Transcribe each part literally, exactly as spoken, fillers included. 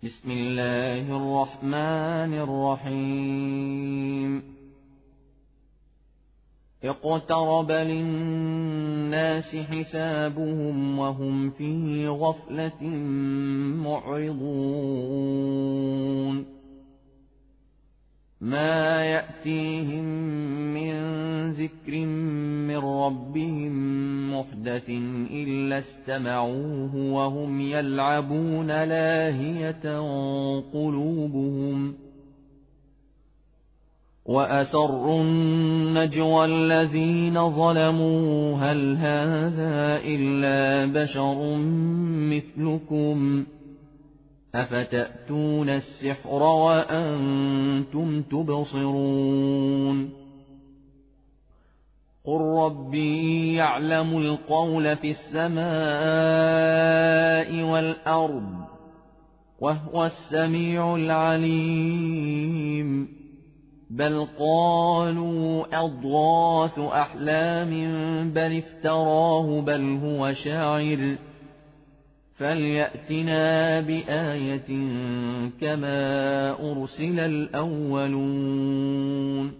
بسم الله الرحمن الرحيم اقترب للناس حسابهم وهم في غفلة معرضون ما يأتيهم من ذكر من ربهم محدث إلا استمعوه وهم يلعبون لاهية قلوبهم وأسروا النجوى الذين ظلموا هل هذا إلا بشر مثلكم أفتأتون السحر وأنتم تبصرون قل ربي يعلم القول في السماء والأرض وهو السميع العليم بل قالوا أضغاث أحلام بل افتراه بل هو شاعر فليأتنا بآية كما أرسل الأولون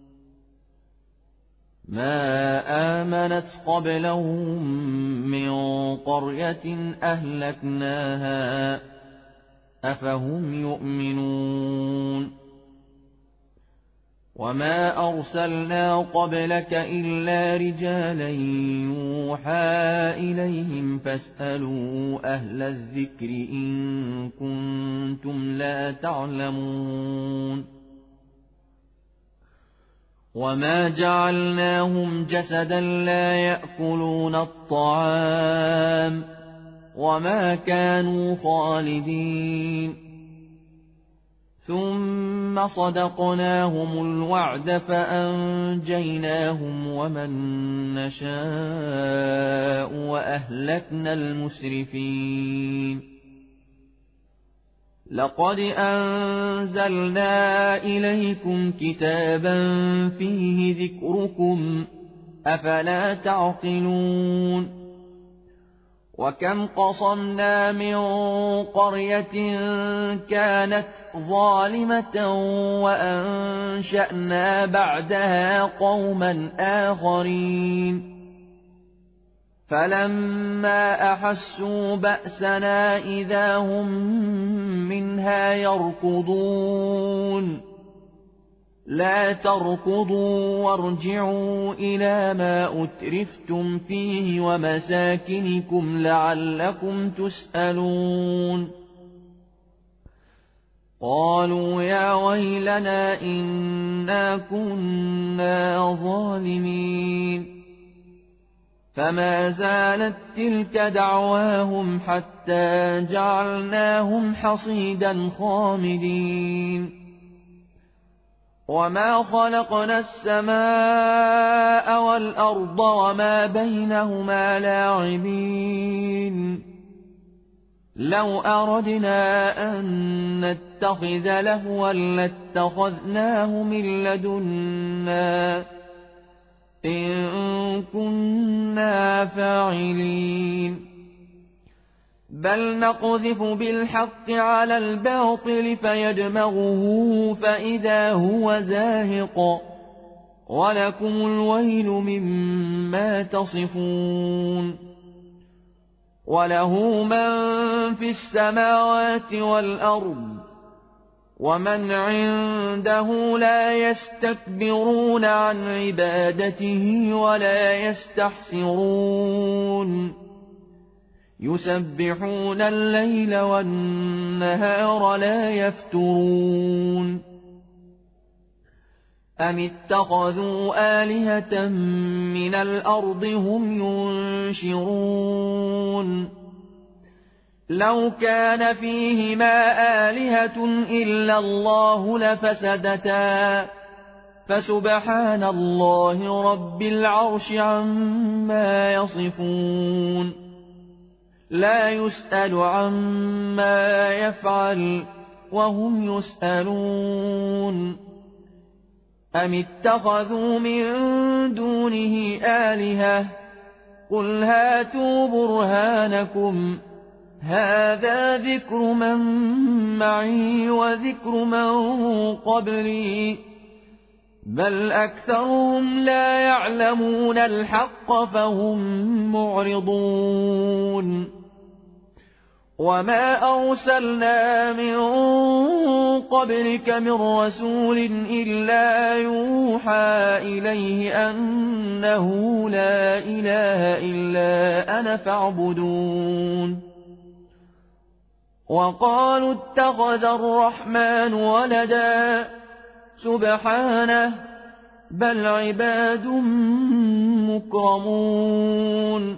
ما آمنت قبلهم من قرية أهلكناها أفهم يؤمنون وما أرسلنا قبلك إلا رجالا يوحى إليهم فاسألوا أهل الذكر إن كنتم لا تعلمون وما جعلناهم جسدا لا يأكلون الطعام وما كانوا خالدين ثم صدقناهم الوعد فأنجيناهم ومن نشاء وأهلكنا المسرفين لقد أنزلنا إليكم كتابا فيه ذكركم أفلا تعقلون وكم قصمنا من قرية كانت ظالمة وأنشأنا بعدها قوما آخرين فلما أحسوا بأسنا إذا هم منها يركضون لا تركضوا وارجعوا إلى ما أترفتم فيه ومساكنكم لعلكم تسألون قالوا يا ويلنا إنا كنا ظالمين فما زالت تلك دعواهم حتى جعلناهم حصيدا خامدين وما خلقنا السماء والأرض وما بينهما لاعبين لو أردنا أن نتخذ لهوا لاتخذناه من لدنا إن كنا فاعلين بل نقذف بالحق على الباطل فيدمغه فإذا هو زاهق ولكم الويل مما تصفون وله من في السماوات والأرض ومن عنده لا يستكبرون عن عبادته ولا يستحسرون يسبحون الليل والنهار لا يفترون أم اتخذوا آلهة من الأرض هم ينشرون لو كان فيهما آلهة إلا الله لفسدتا فسبحان الله رب العرش عما يصفون لا يسأل عما يفعل وهم يسألون أم اتخذوا من دونه آلهة قل هاتوا برهانكم هذا ذكر من معي وذكر من قبلي بل أكثرهم لا يعلمون الحق فهم معرضون وما أرسلنا من قبلك من رسول إلا يوحى إليه أنه لا إله إلا أنا فاعبدون وقالوا اتخذ الرحمن ولدا سبحانه بل عباد مكرمون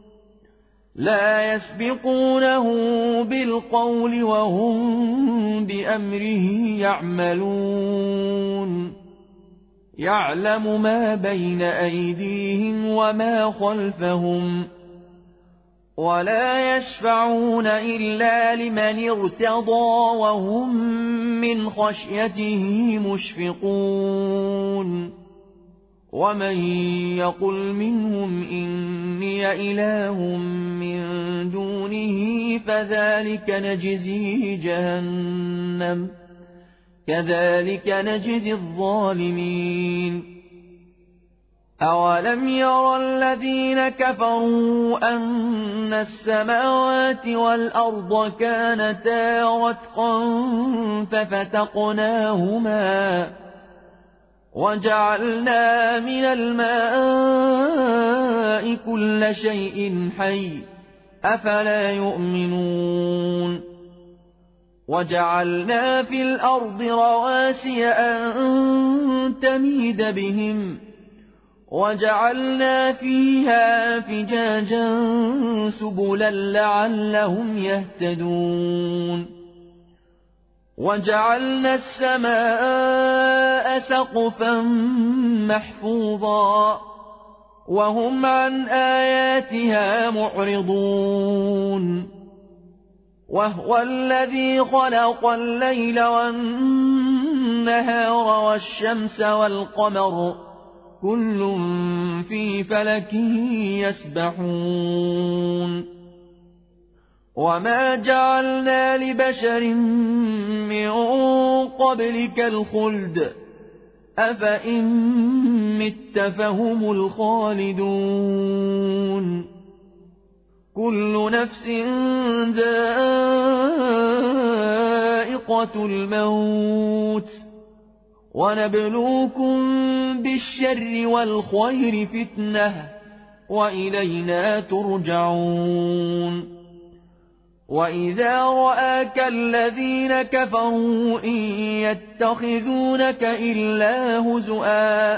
لا يسبقونه بالقول وهم بأمره يعملون يعلم ما بين أيديهم وما خلفهم ولا يشفعون إلا لمن ارتضى وهم من خشيته مشفقون ومن يقل منهم إني إله من دونه فذلك نجزيه جهنم كذلك نجزي الظالمين أولم ير الذين كفروا أن السماوات والأرض كانتا رتقا ففتقناهما وجعلنا من الماء كل شيء حي أفلا يؤمنون وجعلنا في الأرض رواسي أن تميد بهم وجعلنا فيها فجاجا سبلا لعلهم يهتدون وجعلنا السماء سقفا محفوظا وهم عن آياتها معرضون وهو الذي خلق الليل والنهار والشمس والقمر كل في فلك يسبحون وما جعلنا لبشر من قبلك الخلد أفإن مت فهم الخالدون كل نفس ذائقة الموت ونبلوكم بالشر والخير فتنة وإلينا ترجعون وإذا رآك الذين كفروا إن يتخذونك إلا هزؤا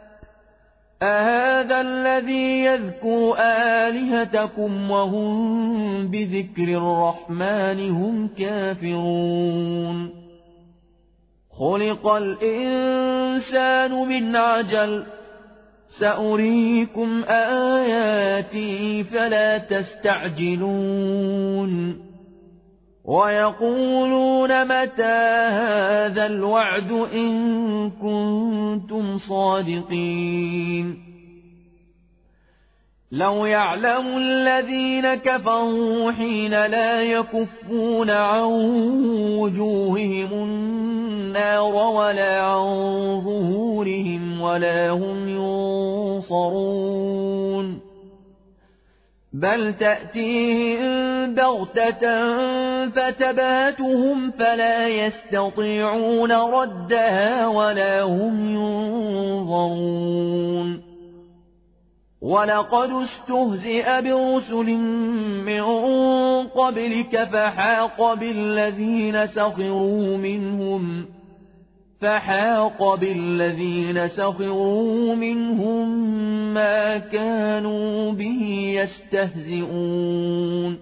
أهذا الذي يذكر آلهتكم وهم بذكر الرحمن هم كافرون خلق الإنسان من عجل سأريكم آياتي فلا تستعجلون ويقولون متى هذا الوعد إن كنتم صادقين لو يعلم الذين كفروا حين لا يكفون عن وجوههم النار ولا عن ظهورهم ولا هم ينصرون بل تأتيهم بغتة فتباتهم فلا يستطيعون ردها ولا هم ينظرون ولقد استهزئ برسل من قبلك فحاق بالذين سخروا منهم فحاق بالذين سخروا منهم ما كانوا به يستهزئون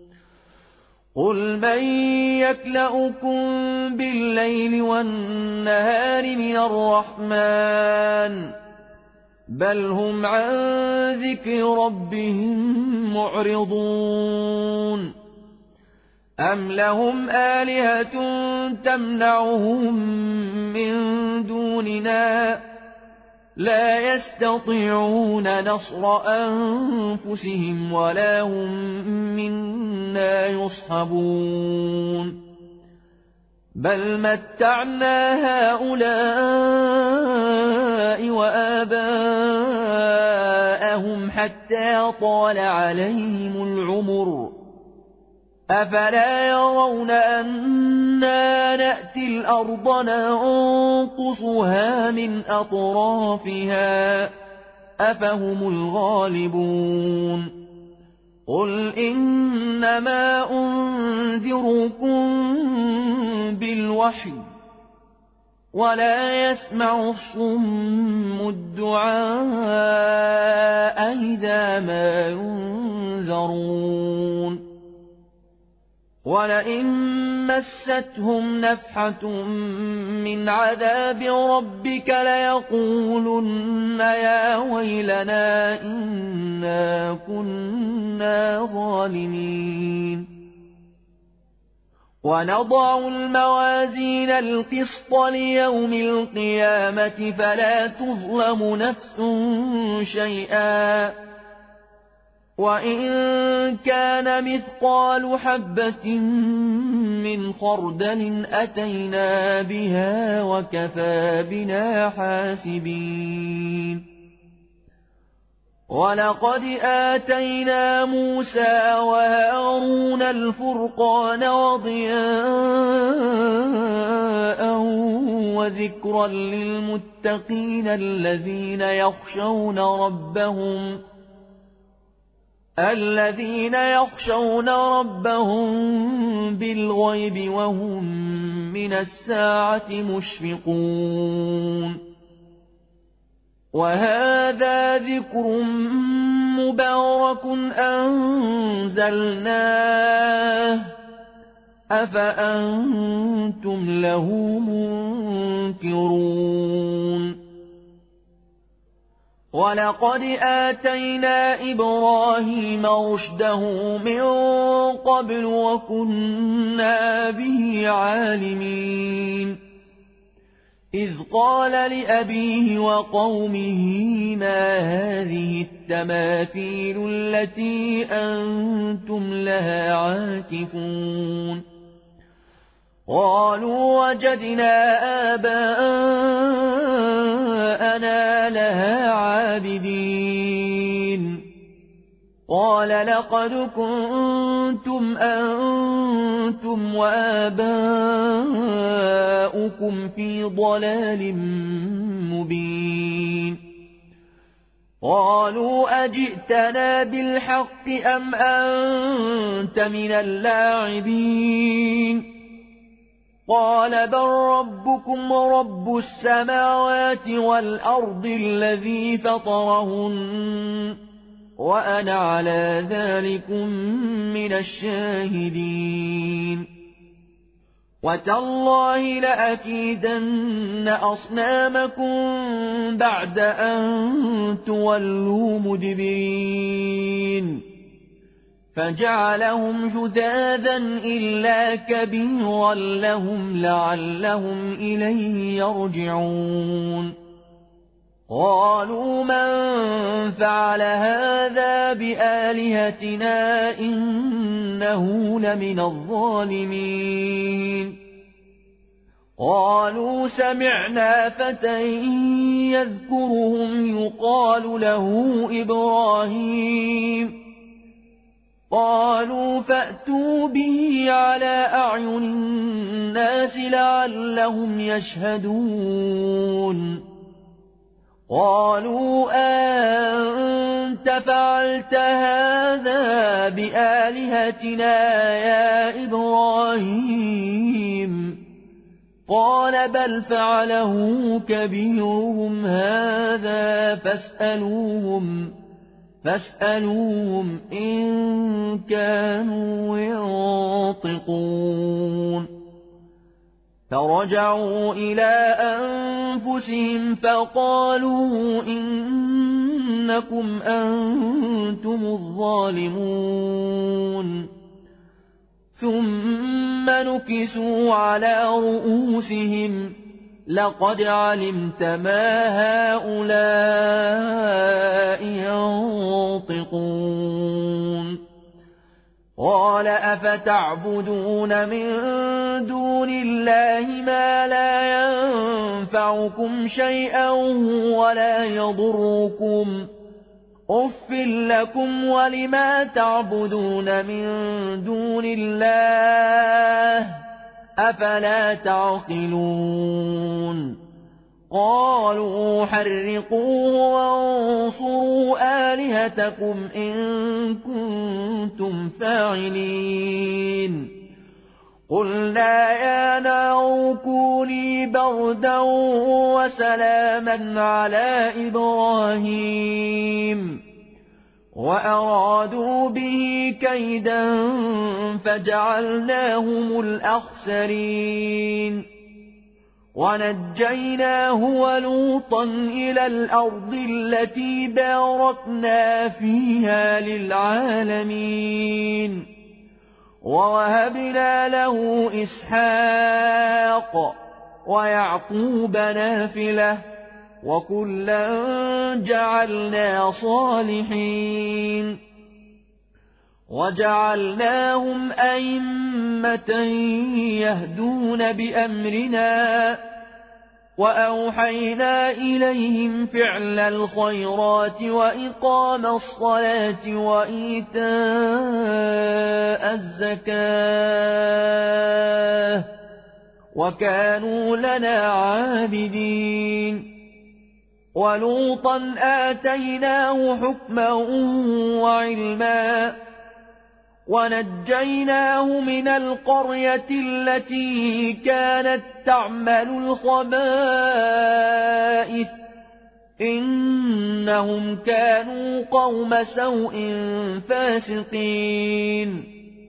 قل من يكلؤكم بالليل والنهار من الرحمن بل هم عن ذكر ربهم معرضون أم لهم آلهة تمنعهم من دوننا لا يستطيعون نصر أنفسهم ولا هم منا يصحبون بل متعنا هؤلاء وآباءهم حتى طال عليهم العمر أفلا يرون أنا نأتي الأرض ننقصها من أطرافها أفهم الغالبون قل إنما أنذركم بالوحي ولا يسمع الصم الدعاء إذا ما ينذرون ولئن مستهم نفحة من عذاب ربك ليقولن يا ويلنا إنا كنا ظالمين ونضع الموازين القسط ليوم القيامة فلا تظلم نفس شيئا وإن كان مثقال حبة من خردل أتينا بها وكفى بنا حاسبين ولقد آتينا موسى وهارون الفرقان وضياء وذكرا للمتقين الذين يخشون ربهم الذين يخشون ربهم بالغيب وهم من الساعة مشفقون وهذا ذكر مبارك أنزلناه أفأنتم له منكرون ولقد آتينا إبراهيم رشده من قبل وكنا به عالمين إذ قال لأبيه وقومه ما هذه التماثيل التي أنتم لها عاكفون قالوا وجدنا آباءنا لها عابدين قال لقد كنتم أنتم وآباؤكم في ضلال مبين قالوا أجئتنا بالحق أم أنت من اللاعبين قال بل ربكم رب السماوات والأرض الذي فطرهن وأنا على ذلكم من الشاهدين وتالله لأكيدن أصنامكم بعد أن تولوا مدبرين فجعلهم جذاذا إلا كبيرا لهم لعلهم إليه يرجعون قالوا من فعل هذا بآلهتنا إنه لمن الظالمين قالوا سمعنا فتى يذكرهم يقال له إبراهيم قالوا فأتوا به على أعين الناس لعلهم يشهدون قالوا أنت فعلت هذا بآلهتنا يا إبراهيم قال بل فعله كبيرهم هذا فاسألوهم فاسألوهم إن كانوا ينطقون فرجعوا إلى أنفسهم فقالوا إنكم أنتم الظالمون ثم نكسوا على رؤوسهم لقد علمت ما هؤلاء ينطقون قال أفتعبدون من دون الله ما لا ينفعكم شيئا ولا يضركم أف لكم ولما تعبدون من دون الله أفلا تعقلون قالوا حرقوه وانصروا آلهتكم إن كنتم فاعلين قلنا يا نار كوني بردا وسلاما على إبراهيم وأرادوا به كيدا فجعلناهم الأخسرين ونجيناه ولوطا إلى الأرض التي باركنا فيها للعالمين ووهبنا له إسحاق ويعقوب نافلة وكلا جعلنا صالحين وجعلناهم أئمة يهدون بأمرنا وأوحينا إليهم فعل الخيرات وإقام الصلاة وإيتاء الزكاة وكانوا لنا عابدين ولوطا آتيناه حكما وعلما ونجيناه من القرية التي كانت تعمل الخبائث إنهم كانوا قوم سوء فاسقين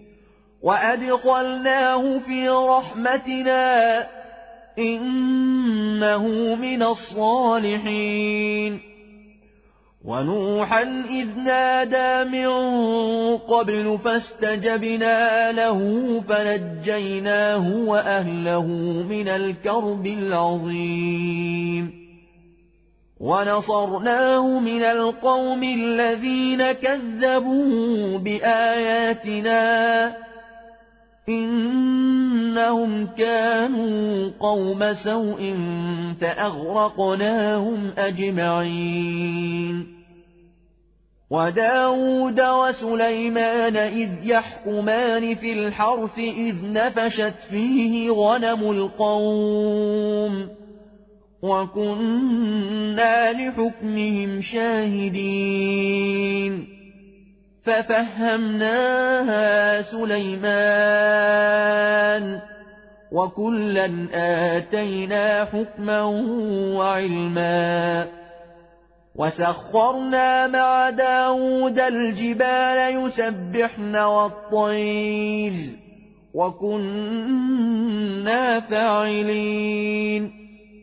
وأدخلناه في رحمتنا إنه من الصالحين ونوحا إذ نادى من قبل فاستجبنا له فنجيناه وأهله من الكرب العظيم ونصرناه من القوم الذين كذبوا بآياتنا إنهم كانوا قوم سوء فأغرقناهم أجمعين وداود وسليمان إذ يحكمان في الحرث إذ نفشت فيه غنم القوم وكنا لحكمهم شاهدين ففهمناها سليمان وكلا آتينا حكما وعلما وسخرنا مع داود الجبال يسبحن والطير وكنا فاعلين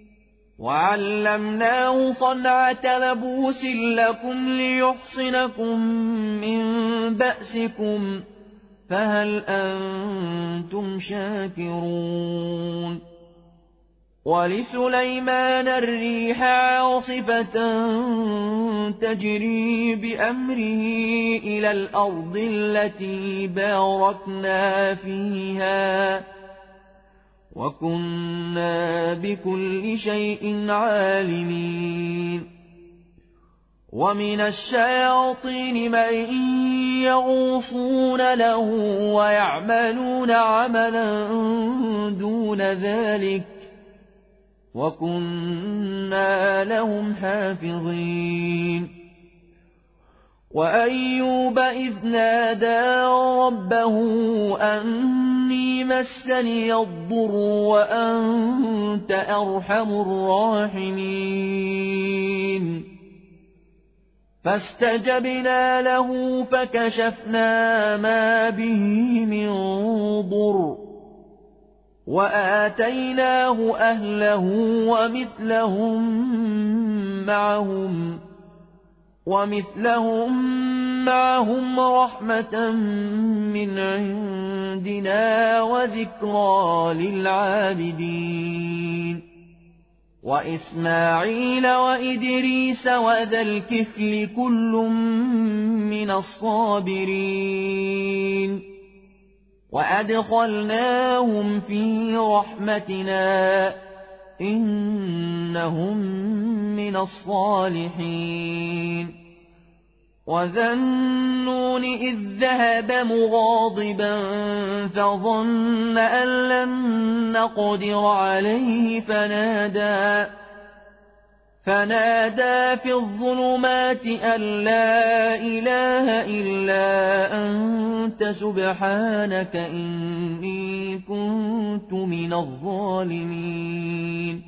وعلمناه صنعة لبوس لكم ليحصنكم من بأسكم فهل أنتم شاكرون ولسليمان الريح عاصفة تجري بأمره إلى الأرض التي باركنا فيها وكنا بكل شيء عالمين ومن الشياطين من يغوصون له ويعملون عملا دون ذلك وكنا لهم حافظين وأيوب إذ نادى ربه أني مسني الضر وأنت أرحم الراحمين فاستجبنا له فكشفنا ما به من ضر وآتيناه أهله ومثلهم معهم ومثلهم معهم رحمة من عندنا وذكرى للعابدين وإسماعيل وإدريس وذا الكفل كل من الصابرين وأدخلناهم في رحمتنا إنهم من الصالحين وذا النون إذ ذهب مغاضبا فظن أن لن نقدر عليه فنادى فنادى في الظلمات أن لا إله إلا أنت سبحانك إني كنت من الظالمين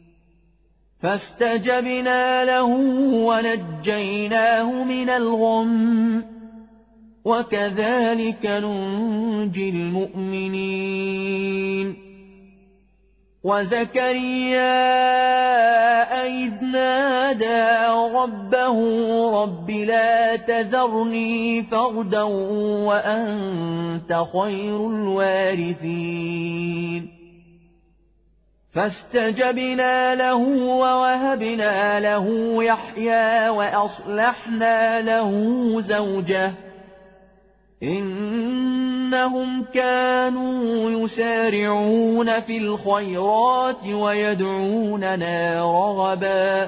فاستجبنا له ونجيناه من الغم وكذلك ننجي المؤمنين وزكريا إذ نادى ربه رب لا تذرني فردا وأنت خير الوارثين فاستجبنا له ووهبنا له يحيى وأصلحنا له زوجه إنهم كانوا يسارعون في الخيرات ويدعوننا رغبا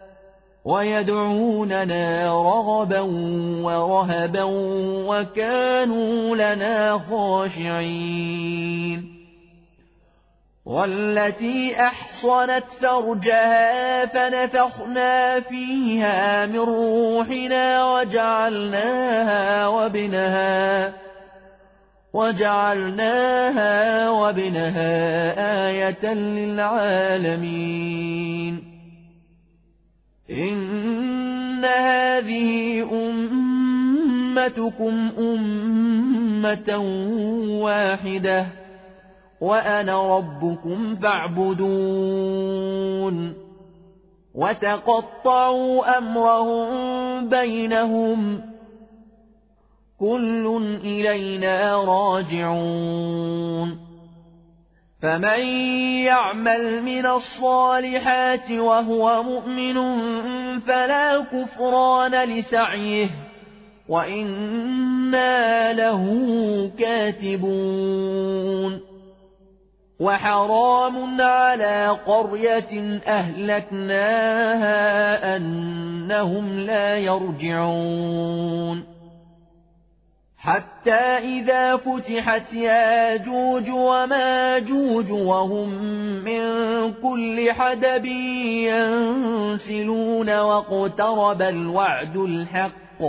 ويدعوننا رغبا ورهبا وكانوا لنا خاشعين والتي أحصنت فرجها فنفخنا فيها من روحنا وجعلناها وابنها وجعلناها وابنها آية للعالمين إن هذه أمتكم أمة واحدة وأنا ربكم فاعبدون وتقطعوا أمرهم بينهم كل إلينا راجعون فمن يعمل من الصالحات وهو مؤمن فلا كفران لسعيه وإنا له كاتبون وحرام على قرية أهلكناها أنهم لا يرجعون حتى إذا فتحت ياجوج وماجوج وهم من كل حدب ينسلون واقترب الوعد الحق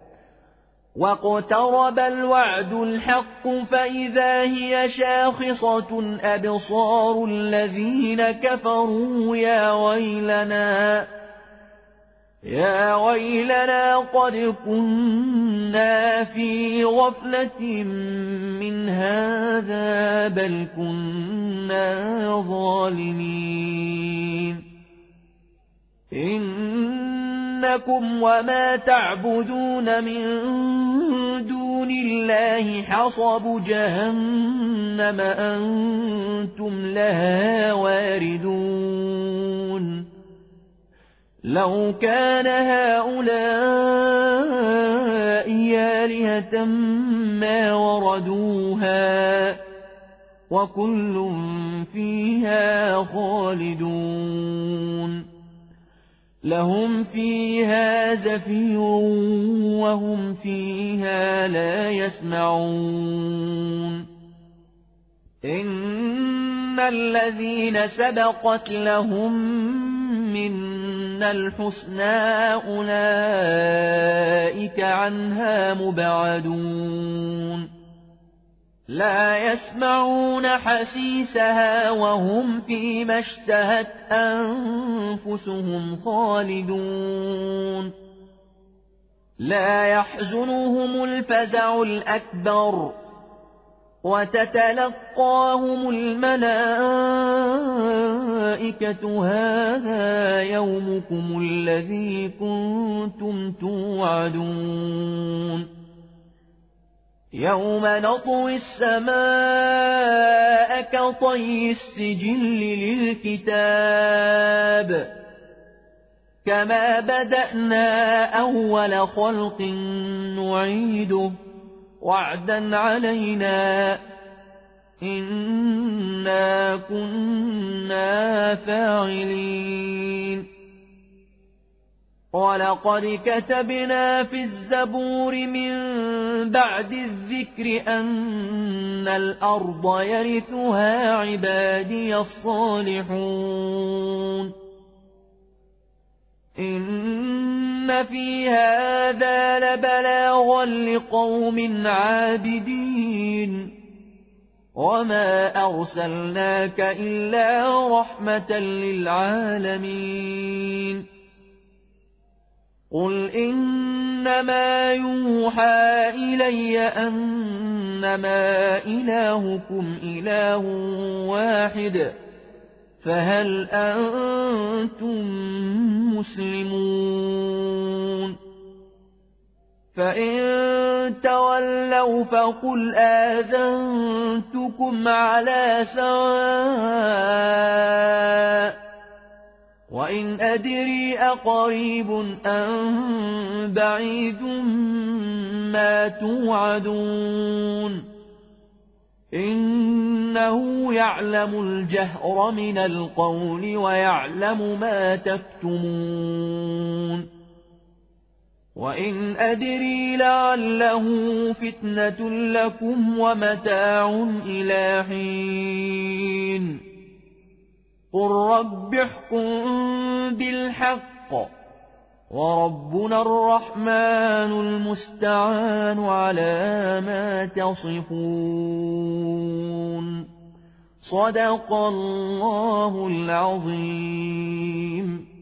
واقترب الوعد الحق فإذا هي شاخصة أبصار الذين كفروا يا ويلنا يا ويلنا قد كنا في غفلة من هذا بل كنا ظالمين إنكم وما تعبدون من دون الله حصب جهنم أنتم لها واردون لو كان هؤلاء آلهة ما وردوها وكل فيها خالدون لهم فيها زفير وهم فيها لا يسمعون إن الذين سبقت لهم منا الحسنى أولئك عنها مبعدون لا يسمعون حسيسها وهم فيما اشتهت أنفسهم خالدون لا يحزنهم الفزع الأكبر وتتلقاهم الملائكة هذا يومكم الذي كنتم توعدون يوم نطوي السماء كطي السجل للكتاب كما بدأنا أول خلق نعيده وعدا علينا إنا كنا فاعلين ولقد كتبنا في الزبور من بعد الذكر أن الأرض يرثها عبادي الصالحون إن في هذا لبلاغا لقوم عابدين وما أرسلناك إلا رحمة للعالمين قل إنما يوحى إلي أنما إلهكم إله واحد فهل أنتم مسلمون فإن تولوا فقل آذنتكم على سواء وإن أدري أقريب أم بعيد ما توعدون إنه يعلم الجهر من القول ويعلم ما تكتمون وإن أدري لعله فتنة لكم ومتاع إلى حين قل رب احكم بالحق وربنا الرحمن المستعان على ما تصفون صدق الله العظيم.